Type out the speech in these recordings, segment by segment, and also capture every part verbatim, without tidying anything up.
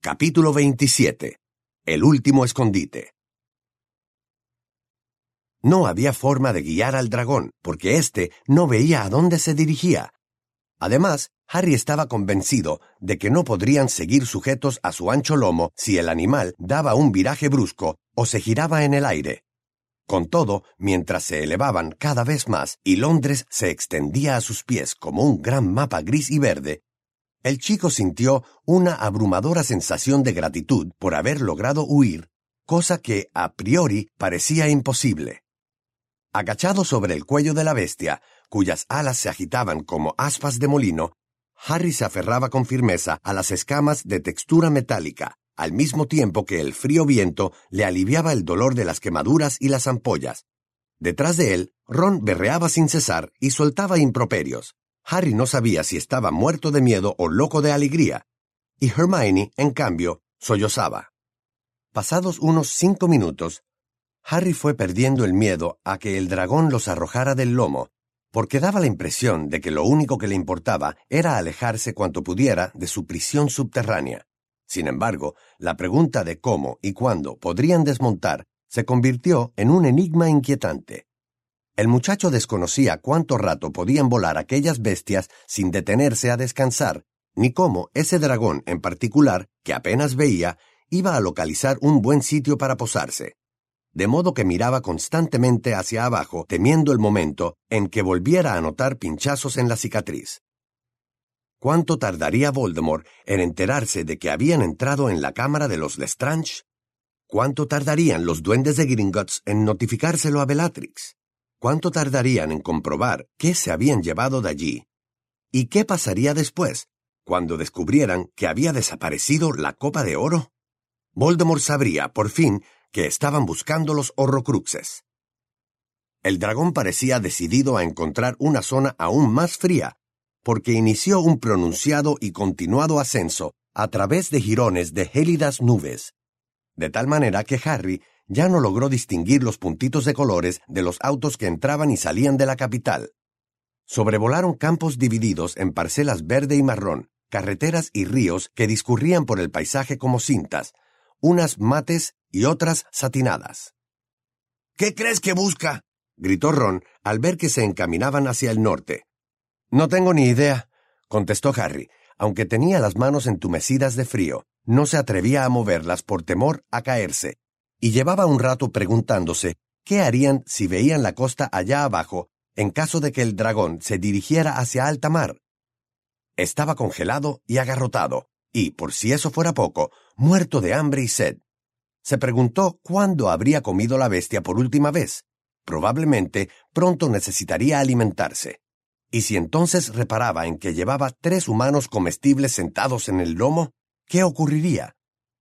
Capítulo veintisiete. El último escondite. No había forma de guiar al dragón, porque éste no veía a dónde se dirigía. Además, Harry estaba convencido de que no podrían seguir sujetos a su ancho lomo si el animal daba un viraje brusco o se giraba en el aire. Con todo, mientras se elevaban cada vez más y Londres se extendía a sus pies como un gran mapa gris y verde, el chico sintió una abrumadora sensación de gratitud por haber logrado huir, cosa que a priori parecía imposible. Agachado sobre el cuello de la bestia, cuyas alas se agitaban como aspas de molino, Harry se aferraba con firmeza a las escamas de textura metálica, al mismo tiempo que el frío viento le aliviaba el dolor de las quemaduras y las ampollas. Detrás de él, Ron berreaba sin cesar y soltaba improperios. Harry no sabía si estaba muerto de miedo o loco de alegría, y Hermione, en cambio, sollozaba. Pasados unos cinco minutos, Harry fue perdiendo el miedo a que el dragón los arrojara del lomo, porque daba la impresión de que lo único que le importaba era alejarse cuanto pudiera de su prisión subterránea. Sin embargo, la pregunta de cómo y cuándo podrían desmontar se convirtió en un enigma inquietante. El muchacho desconocía cuánto rato podían volar aquellas bestias sin detenerse a descansar, ni cómo ese dragón en particular, que apenas veía, iba a localizar un buen sitio para posarse. De modo que miraba constantemente hacia abajo, temiendo el momento en que volviera a notar pinchazos en la cicatriz. ¿Cuánto tardaría Voldemort en enterarse de que habían entrado en la cámara de los Lestrange? ¿Cuánto tardarían los duendes de Gringotts en notificárselo a Bellatrix? ¿Cuánto tardarían en comprobar qué se habían llevado de allí? ¿Y qué pasaría después, cuando descubrieran que había desaparecido la copa de oro? Voldemort sabría, por fin, que estaban buscando los Horrocruxes. El dragón parecía decidido a encontrar una zona aún más fría, porque inició un pronunciado y continuado ascenso a través de jirones de gélidas nubes, de tal manera que Harry ya no logró distinguir los puntitos de colores de los autos que entraban y salían de la capital. Sobrevolaron campos divididos en parcelas verde y marrón, carreteras y ríos que discurrían por el paisaje como cintas, unas mates y otras satinadas. «¿Qué crees que busca?», gritó Ron al ver que se encaminaban hacia el norte. «No tengo ni idea», contestó Harry, aunque tenía las manos entumecidas de frío. No se atrevía a moverlas por temor a caerse, y llevaba un rato preguntándose qué harían si veían la costa allá abajo en caso de que el dragón se dirigiera hacia alta mar. Estaba congelado y agarrotado, y, por si eso fuera poco, muerto de hambre y sed. Se preguntó cuándo habría comido la bestia por última vez. Probablemente pronto necesitaría alimentarse. Y si entonces reparaba en que llevaba tres humanos comestibles sentados en el lomo, ¿qué ocurriría?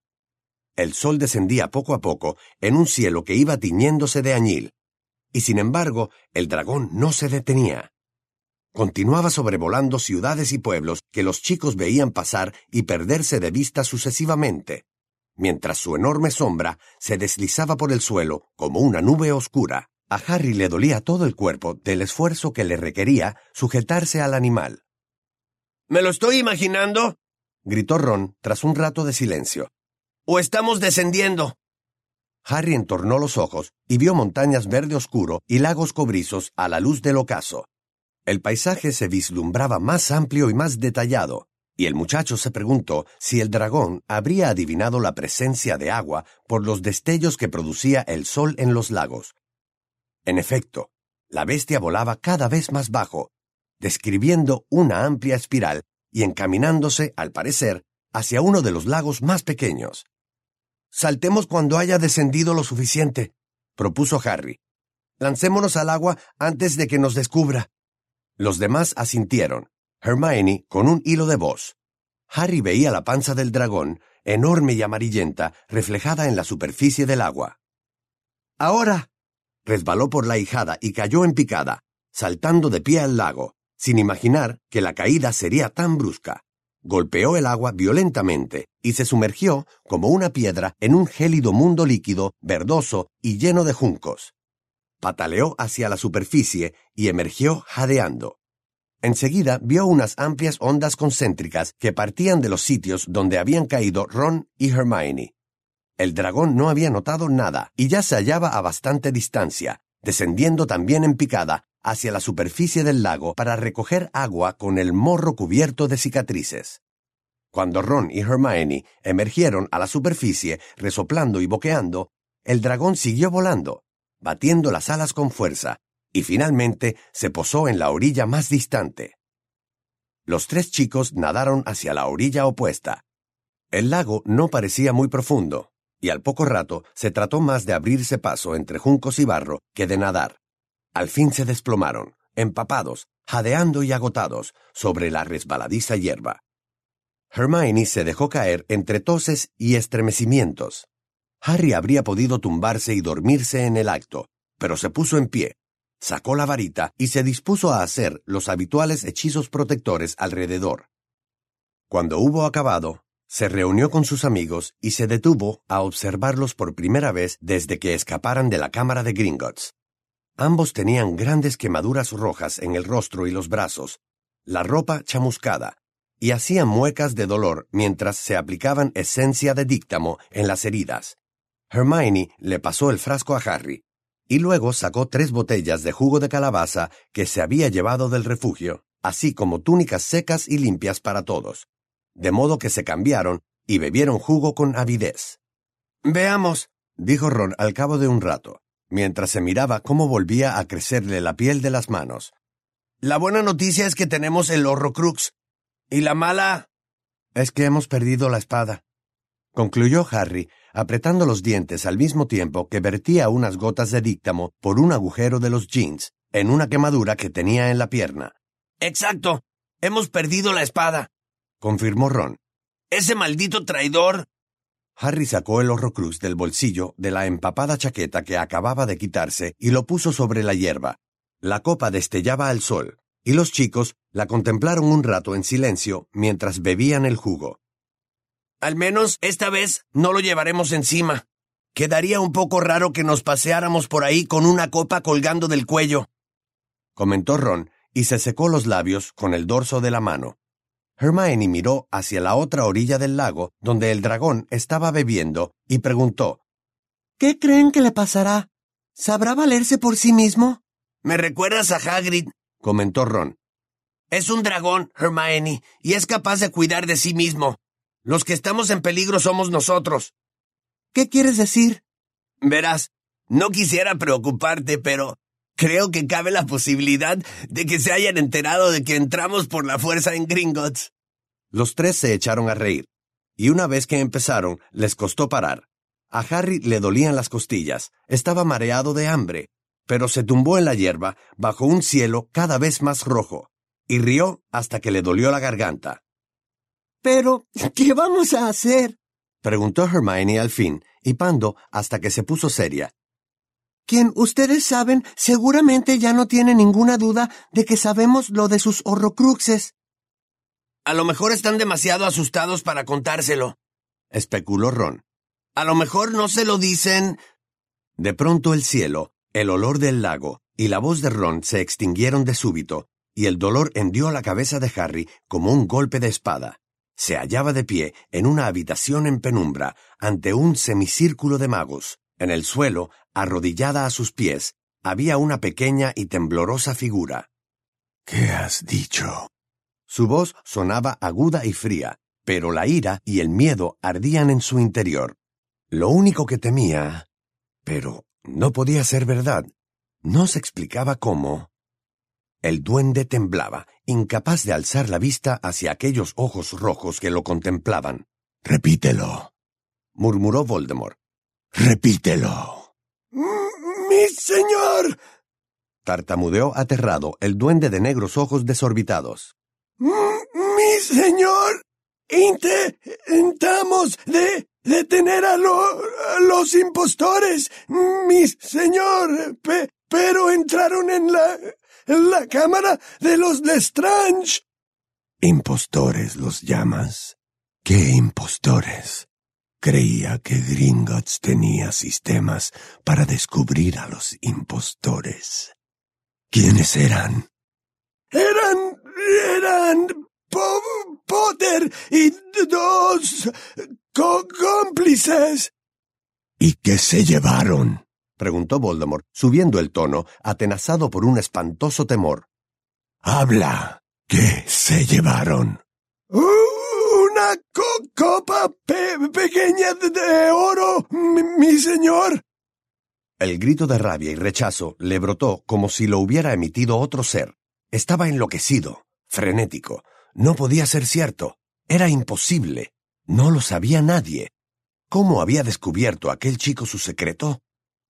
El sol descendía poco a poco en un cielo que iba tiñéndose de añil, y sin embargo el dragón no se detenía. Continuaba sobrevolando ciudades y pueblos que los chicos veían pasar y perderse de vista sucesivamente, mientras su enorme sombra se deslizaba por el suelo como una nube oscura. A Harry le dolía todo el cuerpo del esfuerzo que le requería sujetarse al animal. «¿Me lo estoy imaginando?», gritó Ron tras un rato de silencio. «¿O estamos descendiendo?». Harry entornó los ojos y vio montañas verde oscuro y lagos cobrizos a la luz del ocaso. El paisaje se vislumbraba más amplio y más detallado, y el muchacho se preguntó si el dragón habría adivinado la presencia de agua por los destellos que producía el sol en los lagos. En efecto, la bestia volaba cada vez más bajo, describiendo una amplia espiral y encaminándose, al parecer, hacia uno de los lagos más pequeños. «Saltemos cuando haya descendido lo suficiente», propuso Harry. «Lancémonos al agua antes de que nos descubra». Los demás asintieron, Hermione con un hilo de voz. Harry veía la panza del dragón, enorme y amarillenta, reflejada en la superficie del agua. «¡Ahora!», resbaló por la ijada y cayó en picada, saltando de pie al lago, sin imaginar que la caída sería tan brusca. Golpeó el agua violentamente y se sumergió como una piedra en un gélido mundo líquido, verdoso y lleno de juncos. Pataleó hacia la superficie y emergió jadeando. Enseguida vio unas amplias ondas concéntricas que partían de los sitios donde habían caído Ron y Hermione. El dragón no había notado nada y ya se hallaba a bastante distancia, descendiendo también en picada hacia la superficie del lago para recoger agua con el morro cubierto de cicatrices. Cuando Ron y Hermione emergieron a la superficie, resoplando y boqueando, el dragón siguió volando, batiendo las alas con fuerza, y finalmente se posó en la orilla más distante. Los tres chicos nadaron hacia la orilla opuesta. El lago no parecía muy profundo, y al poco rato se trató más de abrirse paso entre juncos y barro que de nadar. Al fin se desplomaron, empapados, jadeando y agotados, sobre la resbaladiza hierba. Hermione se dejó caer entre toses y estremecimientos. Harry habría podido tumbarse y dormirse en el acto, pero se puso en pie, sacó la varita y se dispuso a hacer los habituales hechizos protectores alrededor. Cuando hubo acabado, se reunió con sus amigos y se detuvo a observarlos por primera vez desde que escaparan de la cámara de Gringotts. Ambos tenían grandes quemaduras rojas en el rostro y los brazos, la ropa chamuscada, y hacían muecas de dolor mientras se aplicaban esencia de díctamo en las heridas. Hermione le pasó el frasco a Harry, y luego sacó tres botellas de jugo de calabaza que se había llevado del refugio, así como túnicas secas y limpias para todos, de modo que se cambiaron y bebieron jugo con avidez. «Veamos», dijo Ron al cabo de un rato, mientras se miraba cómo volvía a crecerle la piel de las manos. «La buena noticia es que tenemos el Horrocrux, y la mala es que hemos perdido la espada», concluyó Harry, apretando los dientes al mismo tiempo que vertía unas gotas de díctamo por un agujero de los jeans, en una quemadura que tenía en la pierna. «Exacto, hemos perdido la espada», confirmó Ron. «Ese maldito traidor». Harry sacó el Horrocrux del bolsillo de la empapada chaqueta que acababa de quitarse y lo puso sobre la hierba. La copa destellaba al sol, y los chicos la contemplaron un rato en silencio mientras bebían el jugo. «Al menos esta vez no lo llevaremos encima. Quedaría un poco raro que nos paseáramos por ahí con una copa colgando del cuello», comentó Ron y se secó los labios con el dorso de la mano. Hermione miró hacia la otra orilla del lago donde el dragón estaba bebiendo y preguntó: «¿Qué creen que le pasará? ¿Sabrá valerse por sí mismo?» «Me recuerdas a Hagrid», comentó Ron. «Es un dragón, Hermione, y es capaz de cuidar de sí mismo. Los que estamos en peligro somos nosotros». «¿Qué quieres decir?» «Verás, no quisiera preocuparte, pero creo que cabe la posibilidad de que se hayan enterado de que entramos por la fuerza en Gringotts». Los tres se echaron a reír, y una vez que empezaron, les costó parar. A Harry le dolían las costillas, estaba mareado de hambre, pero se tumbó en la hierba bajo un cielo cada vez más rojo, y rió hasta que le dolió la garganta. «¿Pero qué vamos a hacer?», preguntó Hermione al fin, hipando hasta que se puso seria. «Quien ustedes saben seguramente ya no tiene ninguna duda de que sabemos lo de sus Horrocruxes». «A lo mejor están demasiado asustados para contárselo», especuló Ron. «A lo mejor no se lo dicen». De pronto el cielo, el olor del lago y la voz de Ron se extinguieron de súbito, y el dolor hendió la cabeza de Harry como un golpe de espada. Se hallaba de pie en una habitación en penumbra, ante un semicírculo de magos. En el suelo, arrodillada a sus pies, había una pequeña y temblorosa figura. «¿Qué has dicho?». Su voz sonaba aguda y fría, pero la ira y el miedo ardían en su interior. Lo único que temía, pero no podía ser verdad, no se explicaba cómo. El duende temblaba, incapaz de alzar la vista hacia aquellos ojos rojos que lo contemplaban. «Repítelo», murmuró Voldemort. «Repítelo». ¡Mi señor!», tartamudeó aterrado el duende de negros ojos desorbitados. «Mi señor, intentamos de detener a, lo, a los impostores, mi señor, pe, pero entraron en la, en la cámara de los Lestrange». «¿Impostores los llamas? ¿Qué impostores? Creía que Gringotts tenía sistemas para descubrir a los impostores. ¿Quiénes eran?» «Eran eran po- Potter y dos co- cómplices. ¿Y qué se llevaron? Preguntó Voldemort, subiendo el tono, atenazado por un espantoso temor. ¡Habla! ¿Qué se llevaron? Una co- copa pe- pequeña de, de oro, mi, mi señor. El grito de rabia y rechazo le brotó como si lo hubiera emitido otro ser. Estaba enloquecido, frenético. No podía ser cierto. Era imposible. No lo sabía nadie. ¿Cómo había descubierto aquel chico su secreto?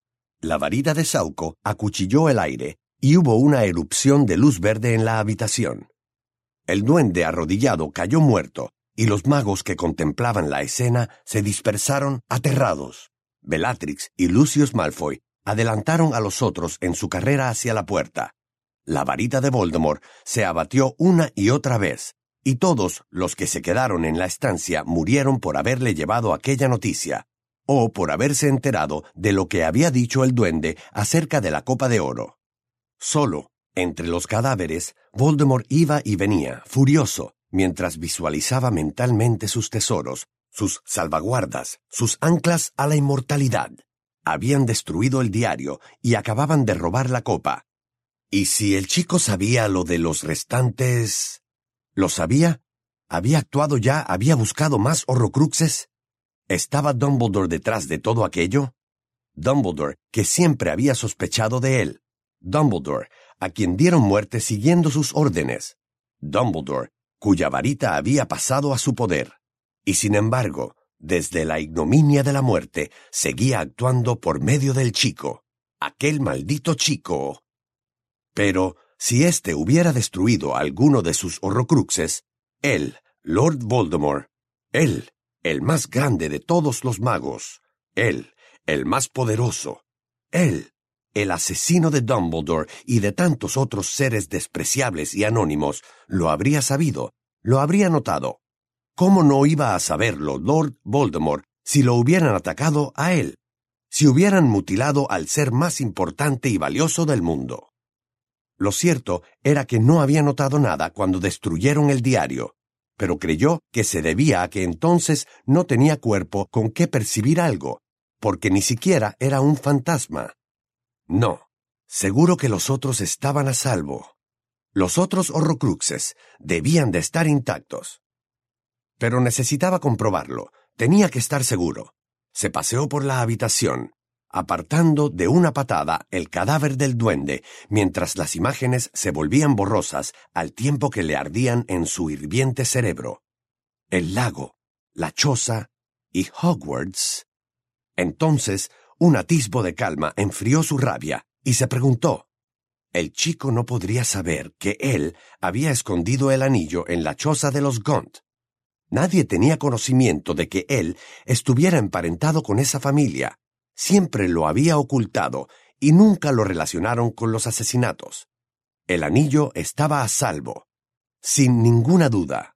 La varita de Sauco acuchilló el aire y hubo una erupción de luz verde en la habitación. El duende arrodillado cayó muerto y los magos que contemplaban la escena se dispersaron aterrados. Bellatrix y Lucius Malfoy adelantaron a los otros en su carrera hacia la puerta. La varita de Voldemort se abatió una y otra vez, y todos los que se quedaron en la estancia murieron por haberle llevado aquella noticia, o por haberse enterado de lo que había dicho el duende acerca de la copa de oro. Solo, entre los cadáveres, Voldemort iba y venía, furioso, mientras visualizaba mentalmente sus tesoros, sus salvaguardas, sus anclas a la inmortalidad. Habían destruido el diario y acababan de robar la copa. ¿Y si el chico sabía lo de los restantes? ¿Lo sabía? ¿Había actuado ya? ¿Había buscado más Horrocruxes? ¿Estaba Dumbledore detrás de todo aquello? Dumbledore, que siempre había sospechado de él. Dumbledore, a quien dieron muerte siguiendo sus órdenes. Dumbledore, cuya varita había pasado a su poder. Y sin embargo, desde la ignominia de la muerte, seguía actuando por medio del chico. Aquel maldito chico. Pero, si éste hubiera destruido alguno de sus Horrocruxes, él, Lord Voldemort, él, el más grande de todos los magos, él, el más poderoso, él, el asesino de Dumbledore y de tantos otros seres despreciables y anónimos, lo habría sabido, lo habría notado. ¿Cómo no iba a saberlo Lord Voldemort si lo hubieran atacado a él? Si hubieran mutilado al ser más importante y valioso del mundo. Lo cierto era que no había notado nada cuando destruyeron el diario, pero creyó que se debía a que entonces no tenía cuerpo con que percibir algo, porque ni siquiera era un fantasma. No, seguro que los otros estaban a salvo. Los otros Horrocruxes debían de estar intactos. Pero necesitaba comprobarlo, tenía que estar seguro. Se paseó por la habitación, apartando de una patada el cadáver del duende, mientras las imágenes se volvían borrosas al tiempo que le ardían en su hirviente cerebro. El lago, la choza y Hogwarts. Entonces, un atisbo de calma enfrió su rabia y se preguntó. El chico no podría saber que él había escondido el anillo en la choza de los Gaunt. Nadie tenía conocimiento de que él estuviera emparentado con esa familia. Siempre lo había ocultado y nunca lo relacionaron con los asesinatos. El anillo estaba a salvo, sin ninguna duda.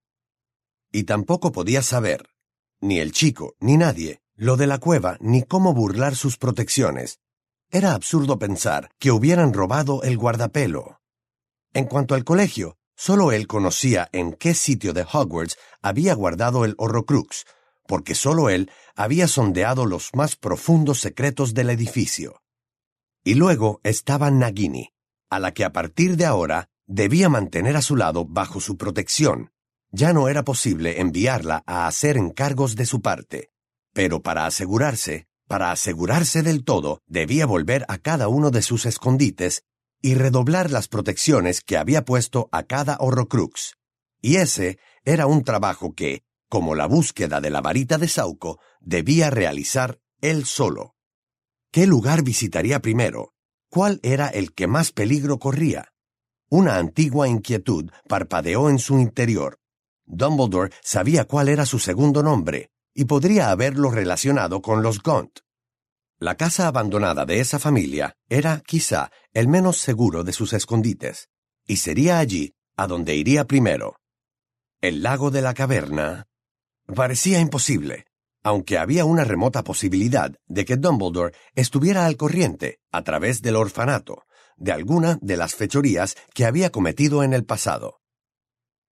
Y tampoco podía saber, ni el chico ni nadie, lo de la cueva ni cómo burlar sus protecciones. Era absurdo pensar que hubieran robado el guardapelo. En cuanto al colegio, solo él conocía en qué sitio de Hogwarts había guardado el Horrocrux, porque solo él había sondeado los más profundos secretos del edificio. Y luego estaba Nagini, a la que a partir de ahora debía mantener a su lado bajo su protección. Ya no era posible enviarla a hacer encargos de su parte, pero para asegurarse, para asegurarse del todo, debía volver a cada uno de sus escondites y redoblar las protecciones que había puesto a cada Horrocrux. Y ese era un trabajo que, como la búsqueda de la varita de Sauco, debía realizar él solo. ¿Qué lugar visitaría primero? ¿Cuál era el que más peligro corría? Una antigua inquietud parpadeó en su interior. Dumbledore sabía cuál era su segundo nombre, y podría haberlo relacionado con los Gaunt. La casa abandonada de esa familia era, quizá, el menos seguro de sus escondites, y sería allí a donde iría primero. El lago de la caverna parecía imposible, aunque había una remota posibilidad de que Dumbledore estuviera al corriente, a través del orfanato, de alguna de las fechorías que había cometido en el pasado.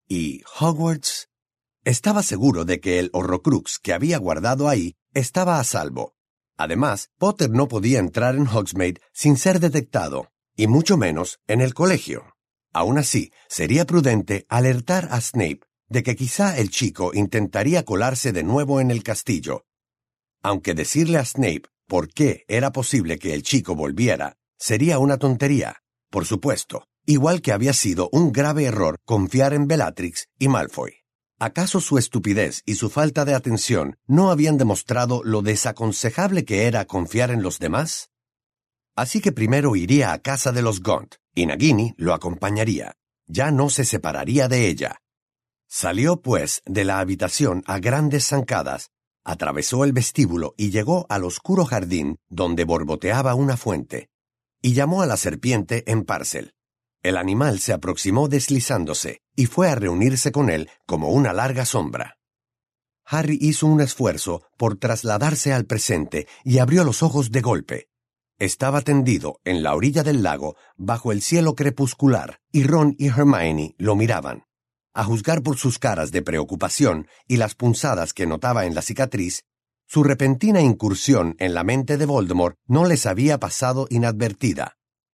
¿Y Hogwarts? Estaba seguro de que el Horrocrux que había guardado ahí estaba a salvo. Además, Potter no podía entrar en Hogsmeade sin ser detectado, y mucho menos en el colegio. Aún así, sería prudente alertar a Snape de que quizá el chico intentaría colarse de nuevo en el castillo. Aunque decirle a Snape por qué era posible que el chico volviera sería una tontería, por supuesto, igual que había sido un grave error confiar en Bellatrix y Malfoy. ¿Acaso su estupidez y su falta de atención no habían demostrado lo desaconsejable que era confiar en los demás? Así que primero iría a casa de los Gaunt, y Nagini lo acompañaría. Ya no se separaría de ella. Salió, pues, de la habitación a grandes zancadas, atravesó el vestíbulo y llegó al oscuro jardín donde borboteaba una fuente, y llamó a la serpiente en Parcel. El animal se aproximó deslizándose y fue a reunirse con él como una larga sombra. Harry hizo un esfuerzo por trasladarse al presente y abrió los ojos de golpe. Estaba tendido en la orilla del lago bajo el cielo crepuscular y Ron y Hermione lo miraban. A juzgar por sus caras de preocupación y las punzadas que notaba en la cicatriz, su repentina incursión en la mente de Voldemort no les había pasado inadvertida.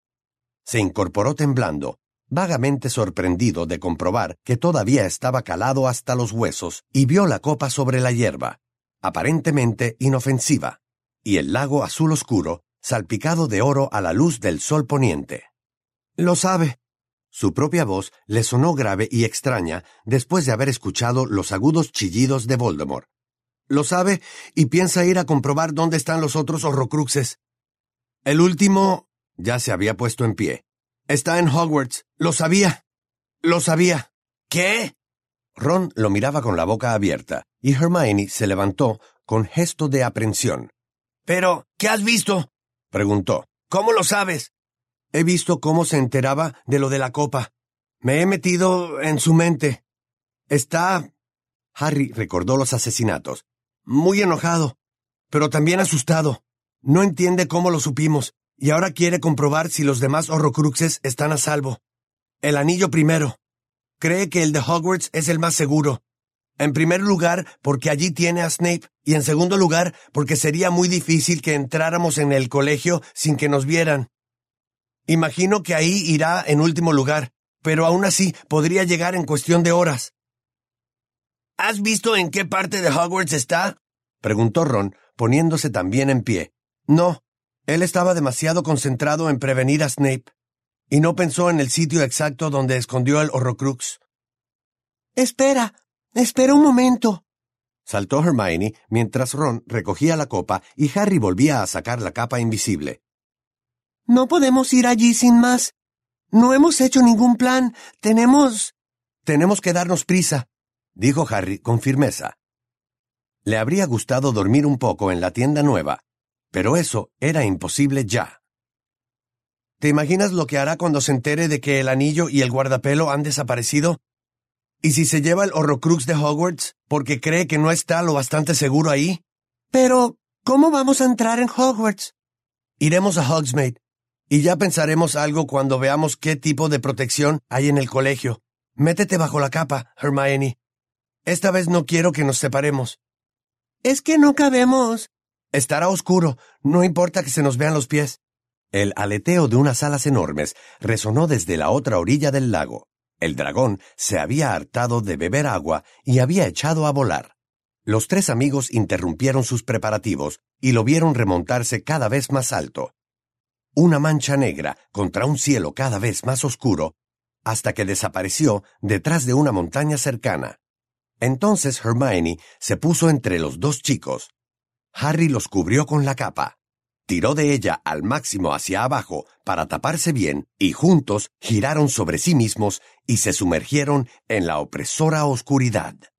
Se incorporó temblando, vagamente sorprendido de comprobar que todavía estaba calado hasta los huesos, y vio la copa sobre la hierba, aparentemente inofensiva, y el lago azul oscuro, salpicado de oro a la luz del sol poniente. «Lo sabe». Su propia voz le sonó grave y extraña después de haber escuchado los agudos chillidos de Voldemort. «Lo sabe y piensa ir a comprobar dónde están los otros Horrocruxes. El último...» Ya se había puesto en pie. «Está en Hogwarts. Lo sabía. Lo sabía». «¿Qué?» Ron lo miraba con la boca abierta, y Hermione se levantó con gesto de aprensión. «¿Pero qué has visto?», preguntó. «¿Cómo lo sabes?» «He visto cómo se enteraba de lo de la copa. Me he metido en su mente. Está...» Harry recordó los asesinatos. «Muy enojado, pero también asustado. No entiende cómo lo supimos. Y ahora quiere comprobar si los demás Horrocruxes están a salvo. El anillo primero. Cree que el de Hogwarts es el más seguro. En primer lugar, porque allí tiene a Snape, y en segundo lugar, porque sería muy difícil que entráramos en el colegio sin que nos vieran. Imagino que ahí irá en último lugar, pero aún así podría llegar en cuestión de horas». «¿Has visto en qué parte de Hogwarts está?», preguntó Ron, poniéndose también en pie. «No». Él estaba demasiado concentrado en prevenir a Snape, y no pensó en el sitio exacto donde escondió el Horrocrux. «Espera, espera un momento», saltó Hermione mientras Ron recogía la copa y Harry volvía a sacar la capa invisible. «No podemos ir allí sin más. No hemos hecho ningún plan. Tenemos...» «Tenemos que darnos prisa», dijo Harry con firmeza. Le habría gustado dormir un poco en la tienda nueva, pero eso era imposible ya. ¿Te imaginas lo que hará cuando se entere de que el anillo y el guardapelo han desaparecido? ¿Y si se lleva el Horrocrux de Hogwarts porque cree que no está lo bastante seguro ahí? Pero, ¿cómo vamos a entrar en Hogwarts? Iremos a Hogsmeade, y ya pensaremos algo cuando veamos qué tipo de protección hay en el colegio. Métete bajo la capa, Hermione. Esta vez no quiero que nos separemos. Es que no cabemos. Estará oscuro, no importa que se nos vean los pies. El aleteo de unas alas enormes resonó desde la otra orilla del lago. El dragón se había hartado de beber agua y había echado a volar. Los tres amigos interrumpieron sus preparativos y lo vieron remontarse cada vez más alto. Una mancha negra contra un cielo cada vez más oscuro, hasta que desapareció detrás de una montaña cercana. Entonces Hermione se puso entre los dos chicos. Harry los cubrió con la capa, tiró de ella al máximo hacia abajo para taparse bien y juntos giraron sobre sí mismos y se sumergieron en la opresora oscuridad.